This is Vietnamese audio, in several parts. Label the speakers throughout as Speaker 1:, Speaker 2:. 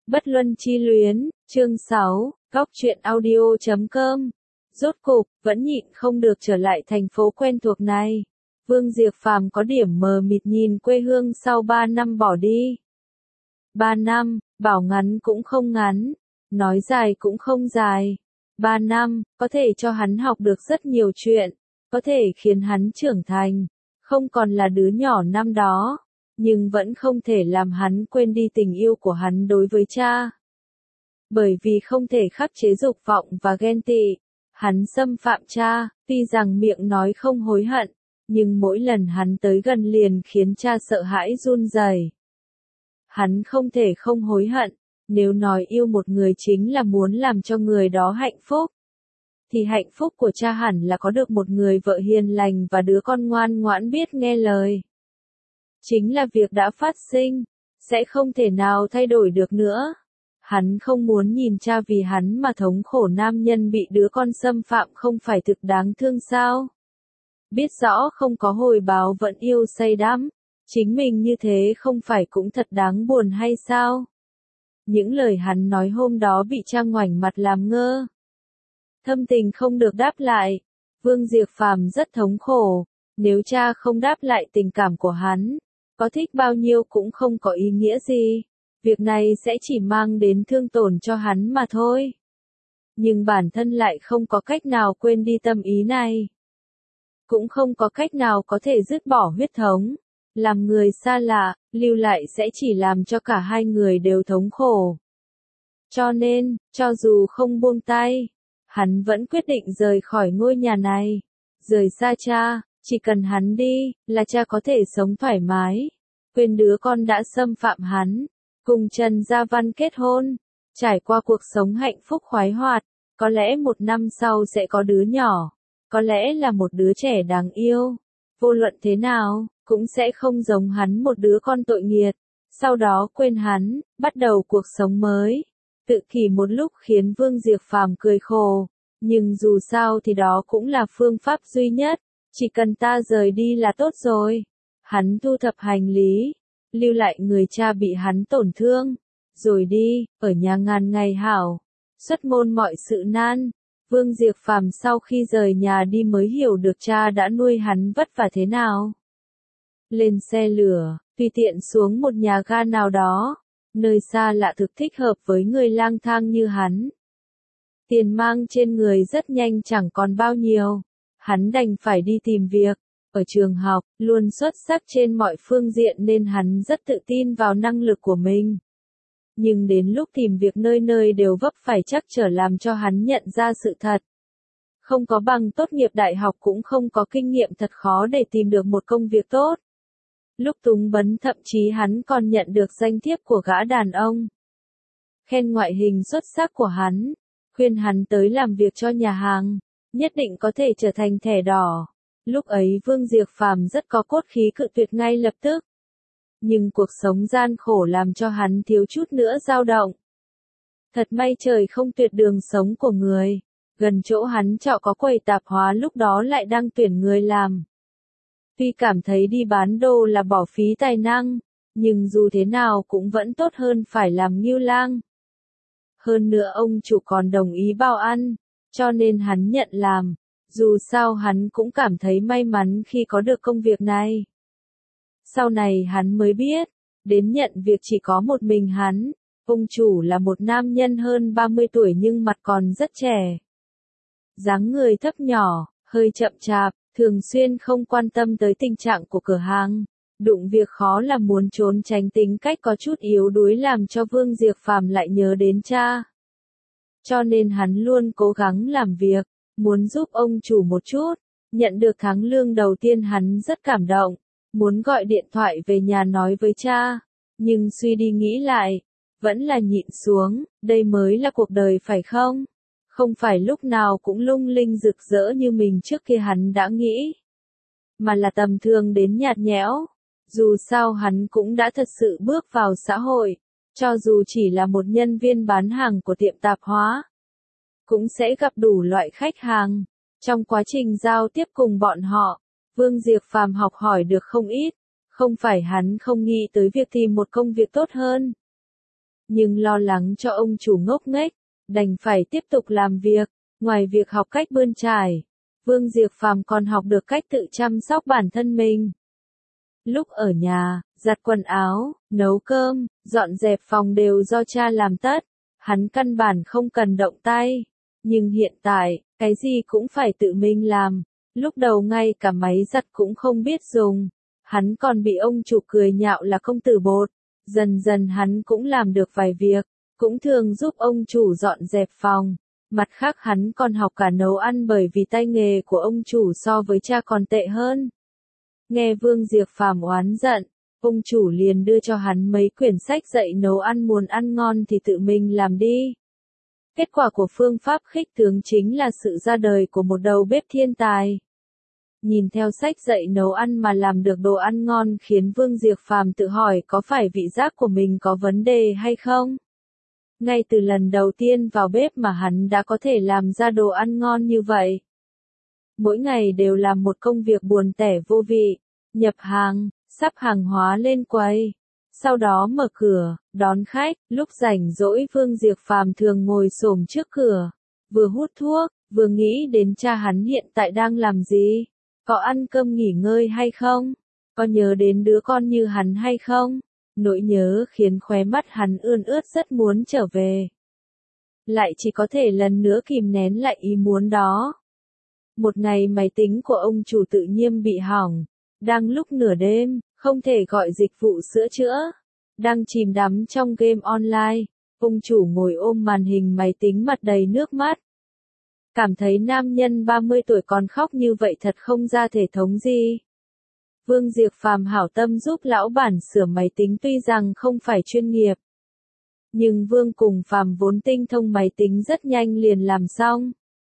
Speaker 1: Bất luân chi luyến, chương 6, góc truyện audio.com. Rốt cục, vẫn nhịn không được trở lại thành phố quen thuộc này. Vương Diệp Phàm có điểm mờ mịt nhìn quê hương sau 3 năm bỏ đi. 3 năm, bảo ngắn cũng không ngắn, nói dài cũng không dài. 3 năm, có thể cho hắn học được rất nhiều chuyện, có thể khiến hắn trưởng thành, không còn là đứa nhỏ năm đó. Nhưng vẫn không thể làm hắn quên đi tình yêu của hắn đối với cha. Bởi vì không thể khắc chế dục vọng và ghen tị, hắn xâm phạm cha, tuy rằng miệng nói không hối hận, nhưng mỗi lần hắn tới gần liền khiến cha sợ hãi run rẩy. Hắn không thể không hối hận, nếu nói yêu một người chính là muốn làm cho người đó hạnh phúc, thì hạnh phúc của cha hẳn là có được một người vợ hiền lành và đứa con ngoan ngoãn biết nghe lời. Chính là việc đã phát sinh, sẽ không thể nào thay đổi được nữa. Hắn không muốn nhìn cha vì hắn mà thống khổ, nam nhân bị đứa con xâm phạm không phải thực đáng thương sao? Biết rõ không có hồi báo vẫn yêu say đắm, chính mình như thế không phải cũng thật đáng buồn hay sao? Những lời hắn nói hôm đó bị cha ngoảnh mặt làm ngơ. Thâm tình không được đáp lại, Vương Diệp Phàm rất thống khổ, nếu cha không đáp lại tình cảm của hắn, có thích bao nhiêu cũng không có ý nghĩa gì, việc này sẽ chỉ mang đến thương tổn cho hắn mà thôi. Nhưng bản thân lại không có cách nào quên đi tâm ý này. Cũng không có cách nào có thể dứt bỏ huyết thống. Làm người xa lạ, lưu lại sẽ chỉ làm cho cả hai người đều thống khổ. Cho nên, cho dù không buông tay, hắn vẫn quyết định rời khỏi ngôi nhà này, rời xa cha. Chỉ cần hắn đi, là cha có thể sống thoải mái, quên đứa con đã xâm phạm hắn, cùng Trần Gia Văn kết hôn, trải qua cuộc sống hạnh phúc khoái hoạt, có lẽ 1 năm sau sẽ có đứa nhỏ, có lẽ là một đứa trẻ đáng yêu, vô luận thế nào, cũng sẽ không giống hắn một đứa con tội nghiệt, sau đó quên hắn, bắt đầu cuộc sống mới. Tự kỷ một lúc khiến Vương Diệp Phàm cười khổ, nhưng dù sao thì đó cũng là phương pháp duy nhất. Chỉ cần ta rời đi là tốt rồi. Hắn thu thập hành lý, lưu lại người cha bị hắn tổn thương, rồi đi, ở nhà ngàn ngày hảo. Xuất môn mọi sự nan, Vương Diệp Phàm sau khi rời nhà đi mới hiểu được cha đã nuôi hắn vất vả thế nào. Lên xe lửa, tùy tiện xuống một nhà ga nào đó, nơi xa lạ thực thích hợp với người lang thang như hắn. Tiền mang trên người rất nhanh chẳng còn bao nhiêu. Hắn đành phải đi tìm việc. Ở trường học, luôn xuất sắc trên mọi phương diện nên hắn rất tự tin vào năng lực của mình. Nhưng đến lúc tìm việc nơi nơi đều vấp phải trắc trở làm cho hắn nhận ra sự thật. Không có bằng tốt nghiệp đại học cũng không có kinh nghiệm, thật khó để tìm được một công việc tốt. Lúc túng bấn thậm chí hắn còn nhận được danh thiếp của gã đàn ông. Khen ngoại hình xuất sắc của hắn, khuyên hắn tới làm việc cho nhà hàng. Nhất định có thể trở thành thẻ đỏ. Lúc ấy Vương Diệp Phàm rất có cốt khí cự tuyệt ngay lập tức. Nhưng cuộc sống gian khổ làm cho hắn thiếu chút nữa dao động. Thật may trời không tuyệt đường sống của người. Gần chỗ hắn trọ có quầy tạp hóa lúc đó lại đang tuyển người làm. Tuy cảm thấy đi bán đồ là bỏ phí tài năng, nhưng dù thế nào cũng vẫn tốt hơn phải làm ngưu lang. Hơn nữa ông chủ còn đồng ý bao ăn. Cho nên hắn nhận làm, dù sao hắn cũng cảm thấy may mắn khi có được công việc này. Sau này hắn mới biết, đến nhận việc chỉ có một mình hắn, ông chủ là một nam nhân hơn 30 tuổi nhưng mặt còn rất trẻ. Dáng người thấp nhỏ, hơi chậm chạp, thường xuyên không quan tâm tới tình trạng của cửa hàng, đụng việc khó là muốn trốn tránh, tính cách có chút yếu đuối làm cho Vương Diệp Phàm lại nhớ đến cha. Cho nên hắn luôn cố gắng làm việc, muốn giúp ông chủ một chút. Nhận được tháng lương đầu tiên hắn rất cảm động, muốn gọi điện thoại về nhà nói với cha. Nhưng suy đi nghĩ lại, vẫn là nhịn xuống, đây mới là cuộc đời phải không? Không phải lúc nào cũng lung linh rực rỡ như mình trước kia hắn đã nghĩ. Mà là tầm thường đến nhạt nhẽo. Dù sao hắn cũng đã thật sự bước vào xã hội. Cho dù chỉ là một nhân viên bán hàng của tiệm tạp hóa, cũng sẽ gặp đủ loại khách hàng. Trong quá trình giao tiếp cùng bọn họ, Vương Diệp Phàm học hỏi được không ít. Không phải hắn không nghĩ tới việc tìm một công việc tốt hơn, nhưng lo lắng cho ông chủ ngốc nghếch, đành phải tiếp tục làm việc. Ngoài việc học cách bươn chải, Vương Diệp Phàm còn học được cách tự chăm sóc bản thân mình. Lúc ở nhà, giặt quần áo, nấu cơm, dọn dẹp phòng đều do cha làm tất, hắn căn bản không cần động tay. Nhưng hiện tại, cái gì cũng phải tự mình làm, lúc đầu ngay cả máy giặt cũng không biết dùng. Hắn còn bị ông chủ cười nhạo là công tử bột, dần dần hắn cũng làm được vài việc, cũng thường giúp ông chủ dọn dẹp phòng. Mặt khác hắn còn học cả nấu ăn bởi vì tay nghề của ông chủ so với cha còn tệ hơn. Nghe Vương Diệp Phàm oán giận, ông chủ liền đưa cho hắn mấy quyển sách dạy nấu ăn, muốn ăn ngon thì tự mình làm đi. Kết quả của phương pháp khích tướng chính là sự ra đời của một đầu bếp thiên tài. Nhìn theo sách dạy nấu ăn mà làm được đồ ăn ngon khiến Vương Diệp Phàm tự hỏi có phải vị giác của mình có vấn đề hay không? Ngay từ lần đầu tiên vào bếp mà hắn đã có thể làm ra đồ ăn ngon như vậy. Mỗi ngày đều làm một công việc buồn tẻ vô vị, nhập hàng, sắp hàng hóa lên quầy, sau đó mở cửa, đón khách. Lúc rảnh rỗi Vương Diệp Phàm thường ngồi xổm trước cửa, vừa hút thuốc, vừa nghĩ đến cha hắn hiện tại đang làm gì, có ăn cơm nghỉ ngơi hay không, có nhớ đến đứa con như hắn hay không. Nỗi nhớ khiến khóe mắt hắn ươn ướt, rất muốn trở về. Lại chỉ có thể lần nữa kìm nén lại ý muốn đó. Một ngày máy tính của ông chủ tự nhiên bị hỏng. Đang lúc nửa đêm, không thể gọi dịch vụ sửa chữa. Đang chìm đắm trong game online, ông chủ ngồi ôm màn hình máy tính mặt đầy nước mắt. Cảm thấy nam nhân 30 tuổi còn khóc như vậy thật không ra thể thống gì. Vương Diệp Phàm hảo tâm giúp lão bản sửa máy tính tuy rằng không phải chuyên nghiệp. Nhưng Vương cùng Phàm vốn tinh thông máy tính rất nhanh liền làm xong.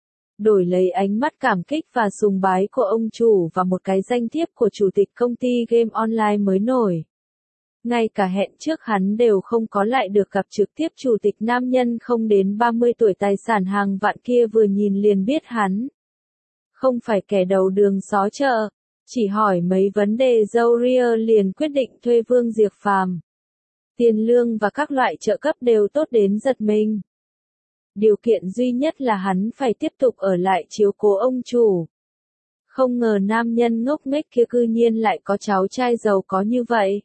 Speaker 1: Đổi lấy ánh mắt cảm kích và sùng bái của ông chủ và một cái danh thiếp của chủ tịch công ty game online mới nổi. Ngay cả hẹn trước hắn đều không có lại được gặp trực tiếp chủ tịch, nam nhân không đến 30 tuổi tài sản hàng vạn kia vừa nhìn liền biết hắn không phải kẻ đầu đường xó chợ. Chỉ hỏi mấy vấn đề râu ria liền quyết định thuê Vương Diệp Phàm. Tiền lương và các loại trợ cấp đều tốt đến giật mình. Điều kiện duy nhất là hắn phải tiếp tục ở lại chiếu cố ông chủ. Không ngờ nam nhân ngốc nghếch kia cư nhiên lại có cháu trai giàu có như vậy.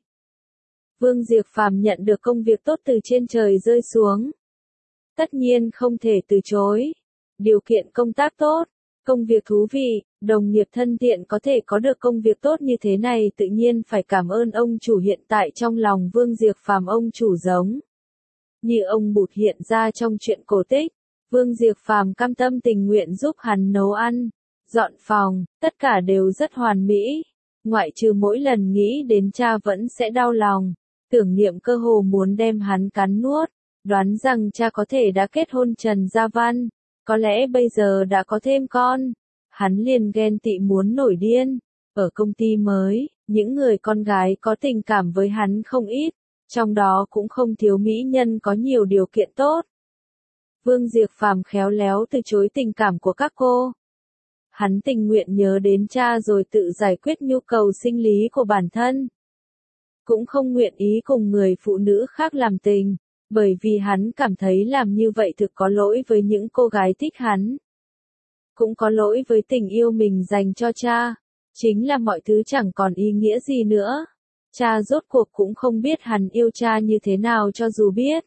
Speaker 1: Vương Diệp Phàm nhận được công việc tốt từ trên trời rơi xuống. Tất nhiên không thể từ chối. Điều kiện công tác tốt, công việc thú vị, đồng nghiệp thân thiện, có thể có được công việc tốt như thế này tự nhiên phải cảm ơn ông chủ. Hiện tại trong lòng Vương Diệp Phàm ông chủ giống như ông Bụt hiện ra trong truyện cổ tích. Vương Diệp Phàm cam tâm tình nguyện giúp hắn nấu ăn, dọn phòng, tất cả đều rất hoàn mỹ. Ngoại trừ mỗi lần nghĩ đến cha vẫn sẽ đau lòng, tưởng niệm cơ hồ muốn đem hắn cắn nuốt. Đoán rằng cha có thể đã kết hôn Trần Gia Văn, có lẽ bây giờ đã có thêm con. Hắn liền ghen tị muốn nổi điên. Ở công ty mới, những người con gái có tình cảm với hắn không ít, trong đó cũng không thiếu mỹ nhân có nhiều điều kiện tốt. Vương Diệp Phàm khéo léo từ chối tình cảm của các cô. Hắn tình nguyện nhớ đến cha rồi tự giải quyết nhu cầu sinh lý của bản thân. Cũng không nguyện ý cùng người phụ nữ khác làm tình, bởi vì hắn cảm thấy làm như vậy thực có lỗi với những cô gái thích hắn. Cũng có lỗi với tình yêu mình dành cho cha. Chính là mọi thứ chẳng còn ý nghĩa gì nữa. Cha rốt cuộc cũng không biết hắn yêu cha như thế nào, cho dù biết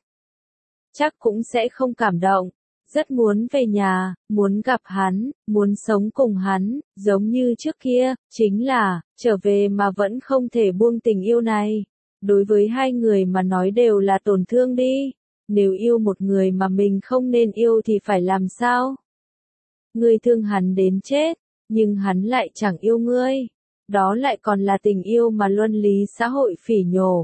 Speaker 1: chắc cũng sẽ không cảm động. Rất muốn về nhà, muốn gặp hắn, muốn sống cùng hắn, giống như trước kia. Chính là, trở về mà vẫn không thể buông tình yêu này. Đối với hai người mà nói đều là tổn thương đi. Nếu yêu một người mà mình không nên yêu thì phải làm sao? Ngươi thương hắn đến chết, nhưng hắn lại chẳng yêu ngươi. Đó lại còn là tình yêu mà luân lý xã hội phỉ nhổ.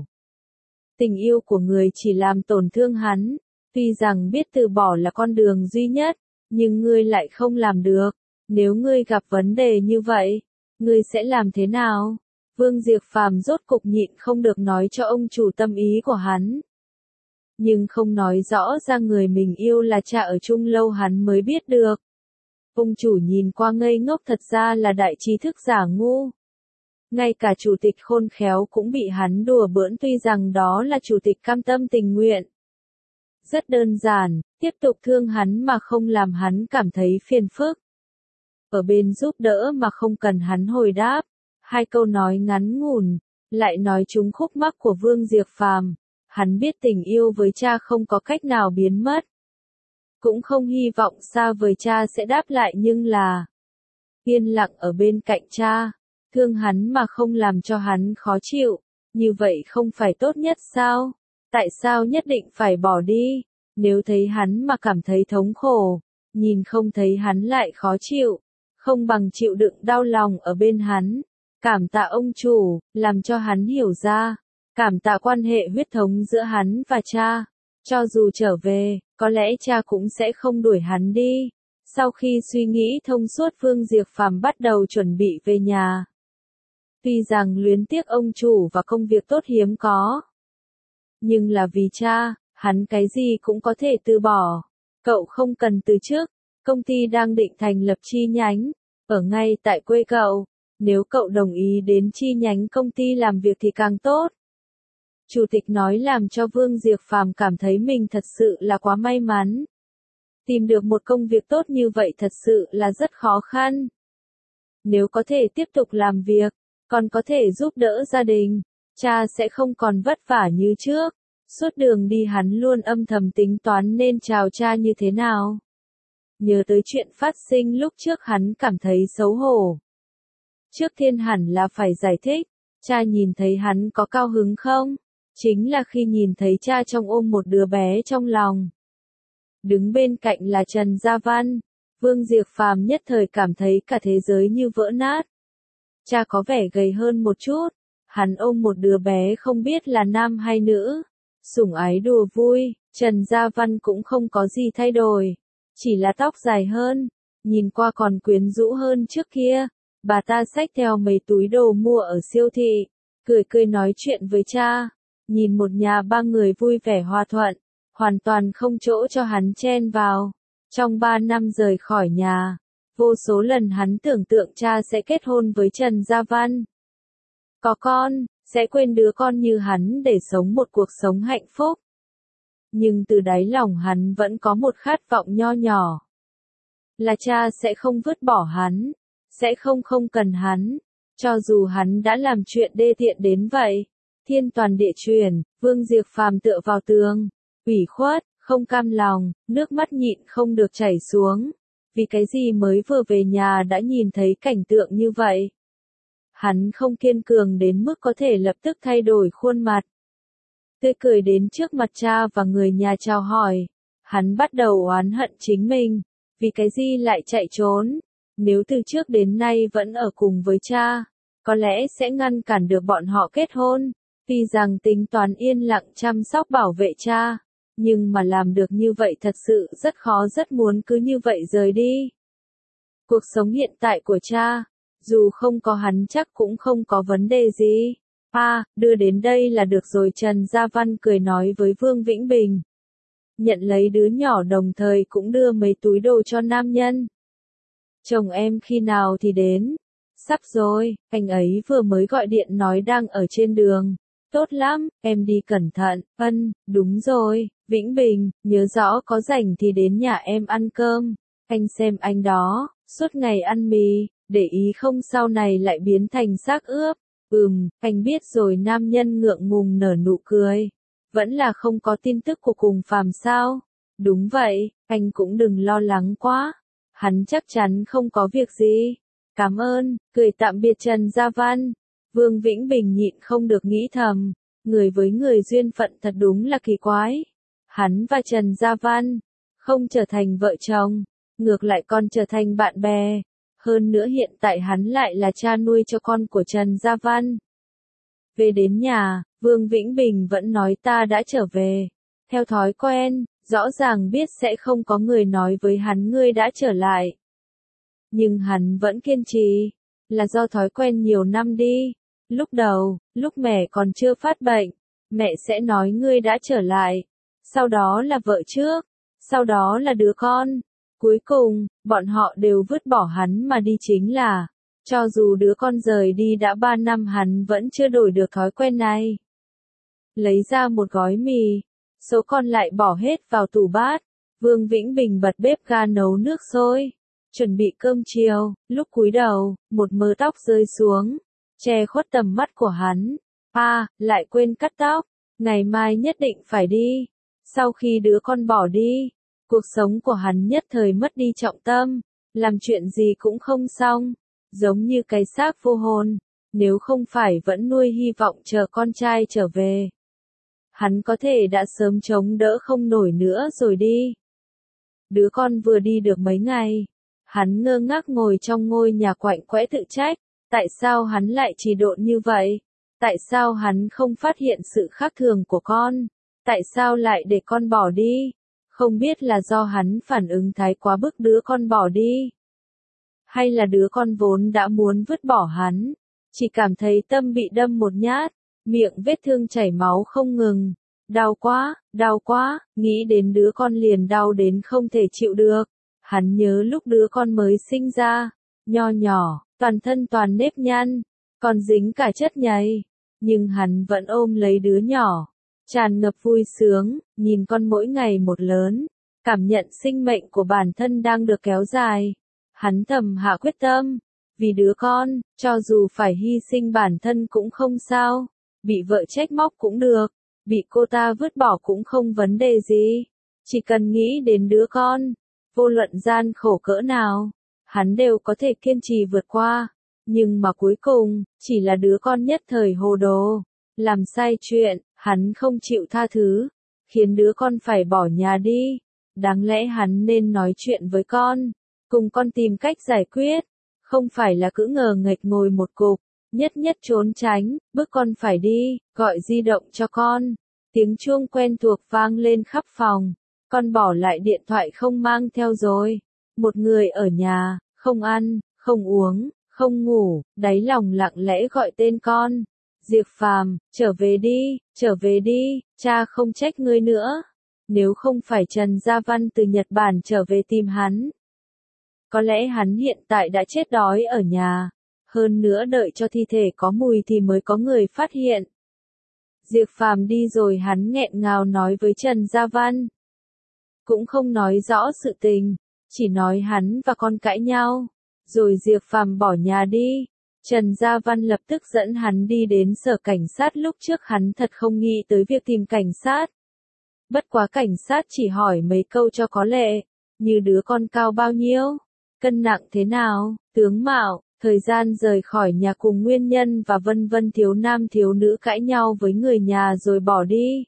Speaker 1: Tình yêu của người chỉ làm tổn thương hắn. Tuy rằng biết từ bỏ là con đường duy nhất, nhưng ngươi lại không làm được. Nếu ngươi gặp vấn đề như vậy, ngươi sẽ làm thế nào? Vương Diệp Phàm rốt cục nhịn không được nói cho ông chủ tâm ý của hắn. Nhưng không nói rõ ra người mình yêu là cha ở chung lâu hắn mới biết được. Ông chủ nhìn qua ngây ngốc, thật ra là đại trí thức giả ngu. Ngay cả chủ tịch khôn khéo cũng bị hắn đùa bỡn, tuy rằng đó là chủ tịch cam tâm tình nguyện. Rất đơn giản, tiếp tục thương hắn mà không làm hắn cảm thấy phiền phức. Ở bên giúp đỡ mà không cần hắn hồi đáp. Hai câu nói ngắn ngủn, lại nói trúng khúc mắc của Vương Diệp Phàm. Hắn biết tình yêu với cha không có cách nào biến mất. Cũng không hy vọng xa vời cha sẽ đáp lại nhưng là yên lặng ở bên cạnh cha, thương hắn mà không làm cho hắn khó chịu, như vậy không phải tốt nhất sao? Tại sao nhất định phải bỏ đi? Nếu thấy hắn mà cảm thấy thống khổ, nhìn không thấy hắn lại khó chịu, không bằng chịu đựng đau lòng ở bên hắn. Cảm tạ ông chủ, làm cho hắn hiểu ra, cảm tạ quan hệ huyết thống giữa hắn và cha. Cho dù trở về, có lẽ cha cũng sẽ không đuổi hắn đi. Sau khi suy nghĩ thông suốt Vương Diệp Phàm bắt đầu chuẩn bị về nhà. Tuy rằng luyến tiếc ông chủ và công việc tốt hiếm có. Nhưng là vì cha, hắn cái gì cũng có thể từ bỏ. Cậu không cần từ chức, công ty đang định thành lập chi nhánh, ở ngay tại quê cậu. Nếu cậu đồng ý đến chi nhánh công ty làm việc thì càng tốt. Chủ tịch nói làm cho Vương Diệp Phàm cảm thấy mình thật sự là quá may mắn. Tìm được một công việc tốt như vậy thật sự là rất khó khăn. Nếu có thể tiếp tục làm việc, còn có thể giúp đỡ gia đình, cha sẽ không còn vất vả như trước. Suốt đường đi hắn luôn âm thầm tính toán nên chào cha như thế nào. Nhớ tới chuyện phát sinh lúc trước hắn cảm thấy xấu hổ. Trước tiên hẳn là phải giải thích, cha nhìn thấy hắn có cao hứng không? Chính là khi nhìn thấy cha trong ôm một đứa bé trong lòng. Đứng bên cạnh là Trần Gia Văn, Vương Diệp Phàm nhất thời cảm thấy cả thế giới như vỡ nát. Cha có vẻ gầy hơn một chút, hắn ôm một đứa bé không biết là nam hay nữ, sủng ái đùa vui, Trần Gia Văn cũng không có gì thay đổi, chỉ là tóc dài hơn, nhìn qua còn quyến rũ hơn trước kia. Bà ta xách theo mấy túi đồ mua ở siêu thị, cười cười nói chuyện với cha, nhìn một nhà ba người vui vẻ hòa thuận, hoàn toàn không chỗ cho hắn chen vào. Trong 3 năm rời khỏi nhà, vô số lần hắn tưởng tượng cha sẽ kết hôn với Trần Gia Văn. Có con, sẽ quên đứa con như hắn để sống một cuộc sống hạnh phúc. Nhưng từ đáy lòng hắn vẫn có một khát vọng nho nhỏ. Là cha sẽ không vứt bỏ hắn. Sẽ không cần hắn, cho dù hắn đã làm chuyện đê tiện đến vậy. Thiên toàn địa chuyển, Vương Diệp Phàm tựa vào tường, ủy khuất, không cam lòng, nước mắt nhịn không được chảy xuống. Vì cái gì mới vừa về nhà đã nhìn thấy cảnh tượng như vậy? Hắn không kiên cường đến mức có thể lập tức thay đổi khuôn mặt. Tươi cười đến trước mặt cha và người nhà chào hỏi. Hắn bắt đầu oán hận chính mình, vì cái gì lại chạy trốn. Nếu từ trước đến nay vẫn ở cùng với cha, có lẽ sẽ ngăn cản được bọn họ kết hôn. Tuy rằng tính toán yên lặng chăm sóc bảo vệ cha, nhưng mà làm được như vậy thật sự rất khó, rất muốn cứ như vậy rời đi. Cuộc sống hiện tại của cha, dù không có hắn chắc cũng không có vấn đề gì. Đưa đến đây là được rồi. Trần Gia Văn cười nói với Vương Vĩnh Bình. Nhận lấy đứa nhỏ đồng thời cũng đưa mấy túi đồ cho nam nhân. Chồng em khi nào thì đến? Sắp rồi, anh ấy vừa mới gọi điện nói đang ở trên đường. Tốt lắm, em đi cẩn thận. Đúng rồi, Vĩnh Bình, nhớ rõ có rảnh thì đến nhà em ăn cơm. Anh xem anh đó, suốt ngày ăn mì, để ý không sau này lại biến thành xác ướp. Anh biết rồi. Nam nhân ngượng ngùng nở nụ cười. Vẫn là không có tin tức của cùng Phàm sao? Đúng vậy, anh cũng đừng lo lắng quá. Hắn chắc chắn không có việc gì. Cảm ơn, cười tạm biệt Trần Gia Văn. Vương Vĩnh Bình nhịn không được nghĩ thầm, người với người duyên phận thật đúng là kỳ quái. Hắn và Trần Gia Văn không trở thành vợ chồng, ngược lại còn trở thành bạn bè. Hơn nữa hiện tại hắn lại là cha nuôi cho con của Trần Gia Văn. Về đến nhà, Vương Vĩnh Bình vẫn nói ta đã trở về. Theo thói quen, rõ ràng biết sẽ không có người nói với hắn ngươi đã trở lại. Nhưng hắn vẫn kiên trì, là do thói quen nhiều năm đi. Lúc đầu, lúc mẹ còn chưa phát bệnh, mẹ sẽ nói ngươi đã trở lại. Sau đó là vợ trước, sau đó là đứa con. Cuối cùng, bọn họ đều vứt bỏ hắn mà đi chính là, cho dù đứa con rời đi đã 3 năm hắn vẫn chưa đổi được thói quen này. Lấy ra một gói mì, số còn lại bỏ hết vào tủ bát. Vương Vĩnh Bình bật bếp ga nấu nước sôi, chuẩn bị cơm chiều, lúc cúi đầu, một mớ tóc rơi xuống, che khuất tầm mắt của hắn. Lại quên cắt tóc, ngày mai nhất định phải đi. Sau khi đứa con bỏ đi, cuộc sống của hắn nhất thời mất đi trọng tâm, làm chuyện gì cũng không xong, giống như cái xác vô hồn, nếu không phải vẫn nuôi hy vọng chờ con trai trở về. Hắn có thể đã sớm chống đỡ không nổi nữa rồi đi. Đứa con vừa đi được mấy ngày, hắn ngơ ngác ngồi trong ngôi nhà quạnh quẽ tự trách, tại sao hắn lại trì độn như vậy? Tại sao hắn không phát hiện sự khác thường của con? Tại sao lại để con bỏ đi? Không biết là do hắn phản ứng thái quá bức đứa con bỏ đi, hay là đứa con vốn đã muốn vứt bỏ hắn, chỉ cảm thấy tâm bị đâm một nhát, miệng vết thương chảy máu không ngừng. Đau quá, nghĩ đến đứa con liền đau đến không thể chịu được. Hắn nhớ lúc đứa con mới sinh ra, nho nhỏ, toàn thân toàn nếp nhăn, còn dính cả chất nhầy. Nhưng hắn vẫn ôm lấy đứa nhỏ, tràn ngập vui sướng, nhìn con mỗi ngày một lớn, cảm nhận sinh mệnh của bản thân đang được kéo dài. Hắn thầm hạ quyết tâm, vì đứa con, cho dù phải hy sinh bản thân cũng không sao, bị vợ trách móc cũng được, bị cô ta vứt bỏ cũng không vấn đề gì, chỉ cần nghĩ đến đứa con, vô luận gian khổ cỡ nào, hắn đều có thể kiên trì vượt qua. Nhưng mà cuối cùng, chỉ là đứa con nhất thời hồ đồ, làm sai chuyện, hắn không chịu tha thứ, khiến đứa con phải bỏ nhà đi. Đáng lẽ hắn nên nói chuyện với con, cùng con tìm cách giải quyết, không phải là cứ ngờ nghệch ngồi một cục, nhất trốn tránh, bước con phải đi, gọi di động cho con. Tiếng chuông quen thuộc vang lên khắp phòng, con bỏ lại điện thoại không mang theo rồi. Một người ở nhà, không ăn, không uống, không ngủ, đáy lòng lặng lẽ gọi tên con. Diệp Phàm, trở về đi, cha không trách ngươi nữa. Nếu không phải Trần Gia Văn từ Nhật Bản trở về tìm hắn, có lẽ hắn hiện tại đã chết đói ở nhà. Hơn nữa đợi cho thi thể có mùi thì mới có người phát hiện. Diệp Phàm đi rồi hắn nghẹn ngào nói với Trần Gia Văn. Cũng không nói rõ sự tình, chỉ nói hắn và con cãi nhau. Rồi Diệp Phàm bỏ nhà đi. Trần Gia Văn lập tức dẫn hắn đi đến sở cảnh sát, lúc trước hắn thật không nghĩ tới việc tìm cảnh sát. Bất quá cảnh sát chỉ hỏi mấy câu cho có lệ, như đứa con cao bao nhiêu, cân nặng thế nào, tướng mạo, thời gian rời khỏi nhà cùng nguyên nhân và vân vân. Thiếu nam thiếu nữ cãi nhau với người nhà rồi bỏ đi.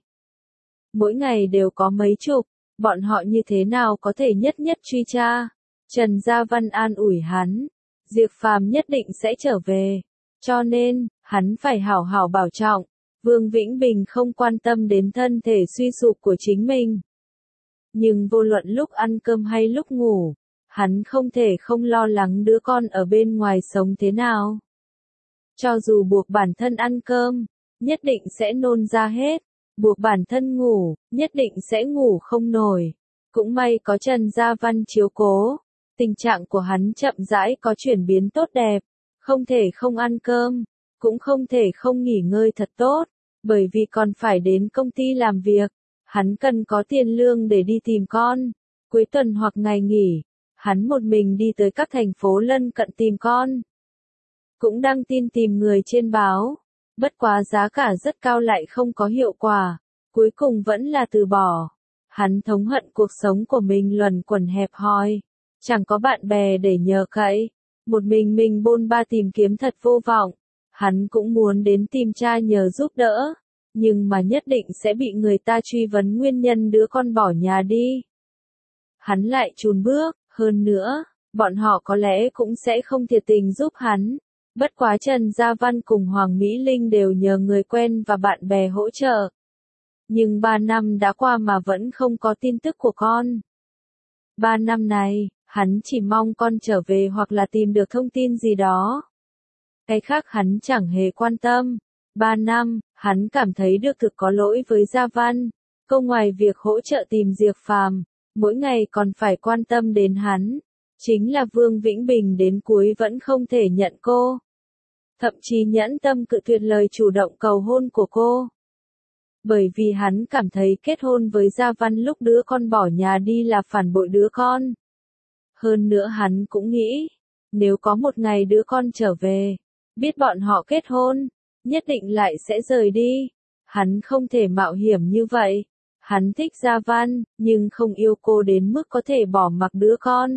Speaker 1: Mỗi ngày đều có mấy chục, bọn họ như thế nào có thể nhất truy tra. Trần Gia Văn an ủi hắn, Diệp Phàm nhất định sẽ trở về, cho nên, hắn phải hảo hảo bảo trọng. Vương Vĩnh Bình không quan tâm đến thân thể suy sụp của chính mình. Nhưng vô luận lúc ăn cơm hay lúc ngủ, hắn không thể không lo lắng đứa con ở bên ngoài sống thế nào. Cho dù buộc bản thân ăn cơm, nhất định sẽ nôn ra hết. Buộc bản thân ngủ, nhất định sẽ ngủ không nổi. Cũng may có Trần Gia Văn chiếu cố. Tình trạng của hắn chậm rãi có chuyển biến tốt đẹp. Không thể không ăn cơm, cũng không thể không nghỉ ngơi thật tốt. Bởi vì còn phải đến công ty làm việc. Hắn cần có tiền lương để đi tìm con. Cuối tuần hoặc ngày nghỉ, hắn một mình đi tới các thành phố lân cận tìm con. Cũng đăng tin tìm người trên báo. Bất quá giá cả rất cao lại không có hiệu quả. Cuối cùng vẫn là từ bỏ. Hắn thống hận cuộc sống của mình luẩn quẩn hẹp hòi. Chẳng có bạn bè để nhờ cậy. Một mình bôn ba tìm kiếm thật vô vọng. Hắn cũng muốn đến tìm cha nhờ giúp đỡ. Nhưng mà nhất định sẽ bị người ta truy vấn nguyên nhân đứa con bỏ nhà đi. Hắn lại chùn bước, hơn nữa, bọn họ có lẽ cũng sẽ không thiệt tình giúp hắn. Bất quá Trần Gia Văn cùng Hoàng Mỹ Linh đều nhờ người quen và bạn bè hỗ trợ. Nhưng 3 năm đã qua mà vẫn không có tin tức của con. 3 năm này, hắn chỉ mong con trở về hoặc là tìm được thông tin gì đó. Cái khác hắn chẳng hề quan tâm. 3 năm, hắn cảm thấy được thực có lỗi với Gia Văn. Cô ngoài việc hỗ trợ tìm Diệp Phàm, mỗi ngày còn phải quan tâm đến hắn. Chính là Vương Vĩnh Bình đến cuối vẫn không thể nhận cô. Thậm chí nhẫn tâm cự tuyệt lời chủ động cầu hôn của cô. Bởi vì hắn cảm thấy kết hôn với Gia Văn lúc đứa con bỏ nhà đi là phản bội đứa con. Hơn nữa hắn cũng nghĩ, nếu có một ngày đứa con trở về, biết bọn họ kết hôn, nhất định lại sẽ rời đi. Hắn không thể mạo hiểm như vậy. Hắn thích Gia Văn, nhưng không yêu cô đến mức có thể bỏ mặc đứa con.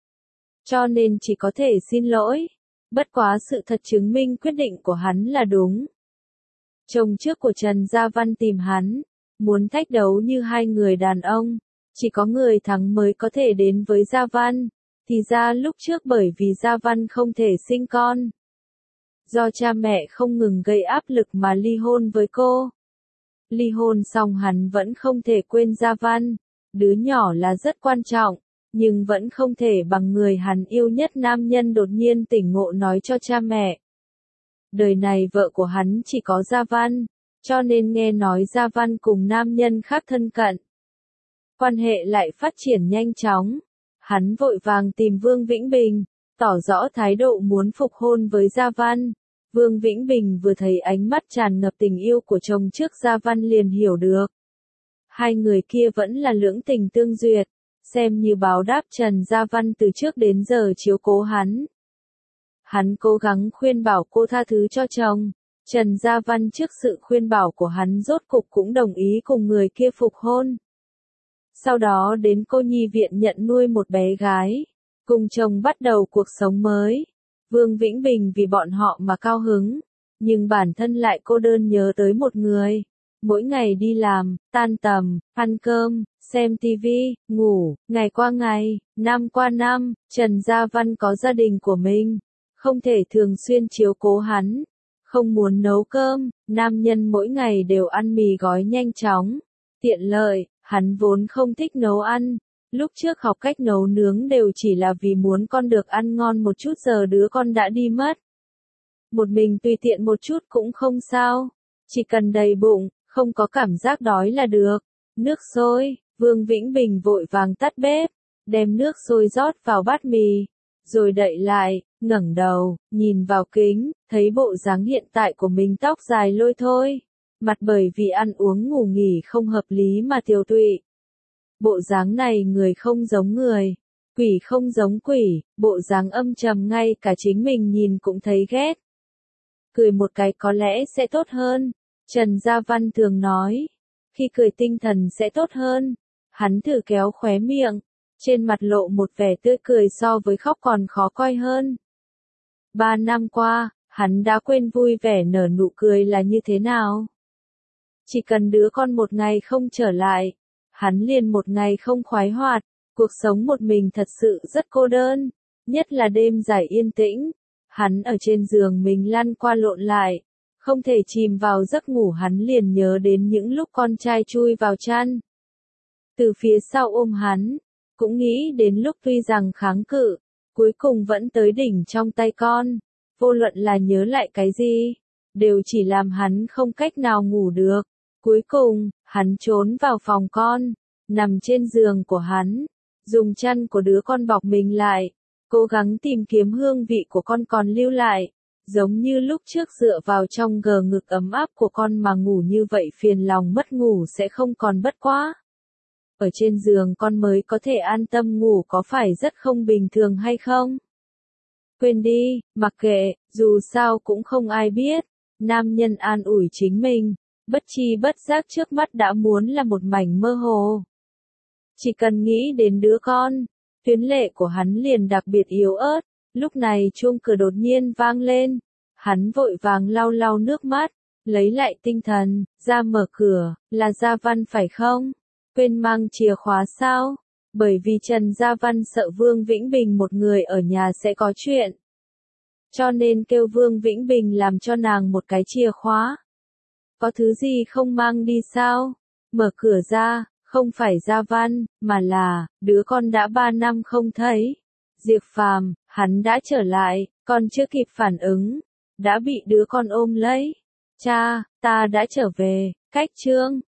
Speaker 1: Cho nên chỉ có thể xin lỗi. Bất quá sự thật chứng minh quyết định của hắn là đúng. Chồng trước của Trần Gia Văn tìm hắn, muốn thách đấu như hai người đàn ông. Chỉ có người thắng mới có thể đến với Gia Văn. Thì ra lúc trước bởi vì Gia Văn không thể sinh con. Do cha mẹ không ngừng gây áp lực mà ly hôn với cô. Ly hôn xong hắn vẫn không thể quên Gia Văn. Đứa nhỏ là rất quan trọng, nhưng vẫn không thể bằng người hắn yêu nhất nam nhân đột nhiên tỉnh ngộ nói cho cha mẹ. Đời này vợ của hắn chỉ có Gia Văn, cho nên nghe nói Gia Văn cùng nam nhân khác thân cận. Quan hệ lại phát triển nhanh chóng. Hắn vội vàng tìm Vương Vĩnh Bình, tỏ rõ thái độ muốn phục hôn với Gia Văn. Vương Vĩnh Bình vừa thấy ánh mắt tràn ngập tình yêu của chồng trước Gia Văn liền hiểu được. Hai người kia vẫn là lưỡng tình tương duyệt, xem như báo đáp Trần Gia Văn từ trước đến giờ chiếu cố hắn. Hắn cố gắng khuyên bảo cô tha thứ cho chồng. Trần Gia Văn trước sự khuyên bảo của hắn rốt cục cũng đồng ý cùng người kia phục hôn. Sau đó đến cô nhi viện nhận nuôi một bé gái, cùng chồng bắt đầu cuộc sống mới. Vương Vĩnh Bình vì bọn họ mà cao hứng, nhưng bản thân lại cô đơn nhớ tới một người. Mỗi ngày đi làm, tan tầm, ăn cơm, xem tivi, ngủ, ngày qua ngày, năm qua năm, Trần Gia Văn có gia đình của mình, không thể thường xuyên chiếu cố hắn, không muốn nấu cơm, nam nhân mỗi ngày đều ăn mì gói nhanh chóng, tiện lợi, hắn vốn không thích nấu ăn. Lúc trước học cách nấu nướng đều chỉ là vì muốn con được ăn ngon một chút, giờ đứa con đã đi mất. Một mình tùy tiện một chút cũng không sao, chỉ cần đầy bụng, không có cảm giác đói là được. Nước sôi, Vương Vĩnh Bình vội vàng tắt bếp, đem nước sôi rót vào bát mì, rồi đậy lại, ngẩng đầu, nhìn vào kính, thấy bộ dáng hiện tại của mình tóc dài lôi thôi, mặt bởi vì ăn uống ngủ nghỉ không hợp lý mà tiều tụy. Bộ dáng này người không giống người, quỷ không giống quỷ, bộ dáng âm trầm ngay cả chính mình nhìn cũng thấy ghét. Cười một cái có lẽ sẽ tốt hơn, Trần Gia Văn thường nói, khi cười tinh thần sẽ tốt hơn. Hắn thử kéo khóe miệng, trên mặt lộ một vẻ tươi cười so với khóc còn khó coi hơn. 3 năm qua, hắn đã quên vui vẻ nở nụ cười là như thế nào. Chỉ cần đứa con một ngày không trở lại, hắn liền một ngày không khoái hoạt, cuộc sống một mình thật sự rất cô đơn, nhất là đêm dài yên tĩnh, hắn ở trên giường mình lăn qua lộn lại, không thể chìm vào giấc ngủ, hắn liền nhớ đến những lúc con trai chui vào chăn. Từ phía sau ôm hắn, cũng nghĩ đến lúc tuy rằng kháng cự, cuối cùng vẫn tới đỉnh trong tay con, vô luận là nhớ lại cái gì, đều chỉ làm hắn không cách nào ngủ được. Cuối cùng, hắn trốn vào phòng con, nằm trên giường của hắn, dùng chăn của đứa con bọc mình lại, cố gắng tìm kiếm hương vị của con còn lưu lại, giống như lúc trước dựa vào trong gờ ngực ấm áp của con mà ngủ, như vậy phiền lòng mất ngủ sẽ không còn bất quá. Ở trên giường con mới có thể an tâm ngủ, có phải rất không bình thường hay không? Quên đi, mặc kệ, dù sao cũng không ai biết. Nam nhân an ủi chính mình, bất chi bất giác trước mắt đã muốn là một mảnh mơ hồ. Chỉ cần nghĩ đến đứa con, tuyến lệ của hắn liền đặc biệt yếu ớt. Lúc này chuông cửa đột nhiên vang lên, hắn vội vàng lau lau nước mắt, lấy lại tinh thần, ra mở cửa, là Gia Văn phải không? Quên mang chìa khóa sao? Bởi vì Trần Gia Văn sợ Vương Vĩnh Bình một người ở nhà sẽ có chuyện, cho nên kêu Vương Vĩnh Bình làm cho nàng một cái chìa khóa. Có thứ gì không mang đi sao? Mở cửa ra, không phải Gia Văn, mà là, đứa con đã 3 năm không thấy. Diệp Phàm, hắn đã trở lại, con chưa kịp phản ứng, đã bị đứa con ôm lấy. Cha, ta đã trở về, cách chương.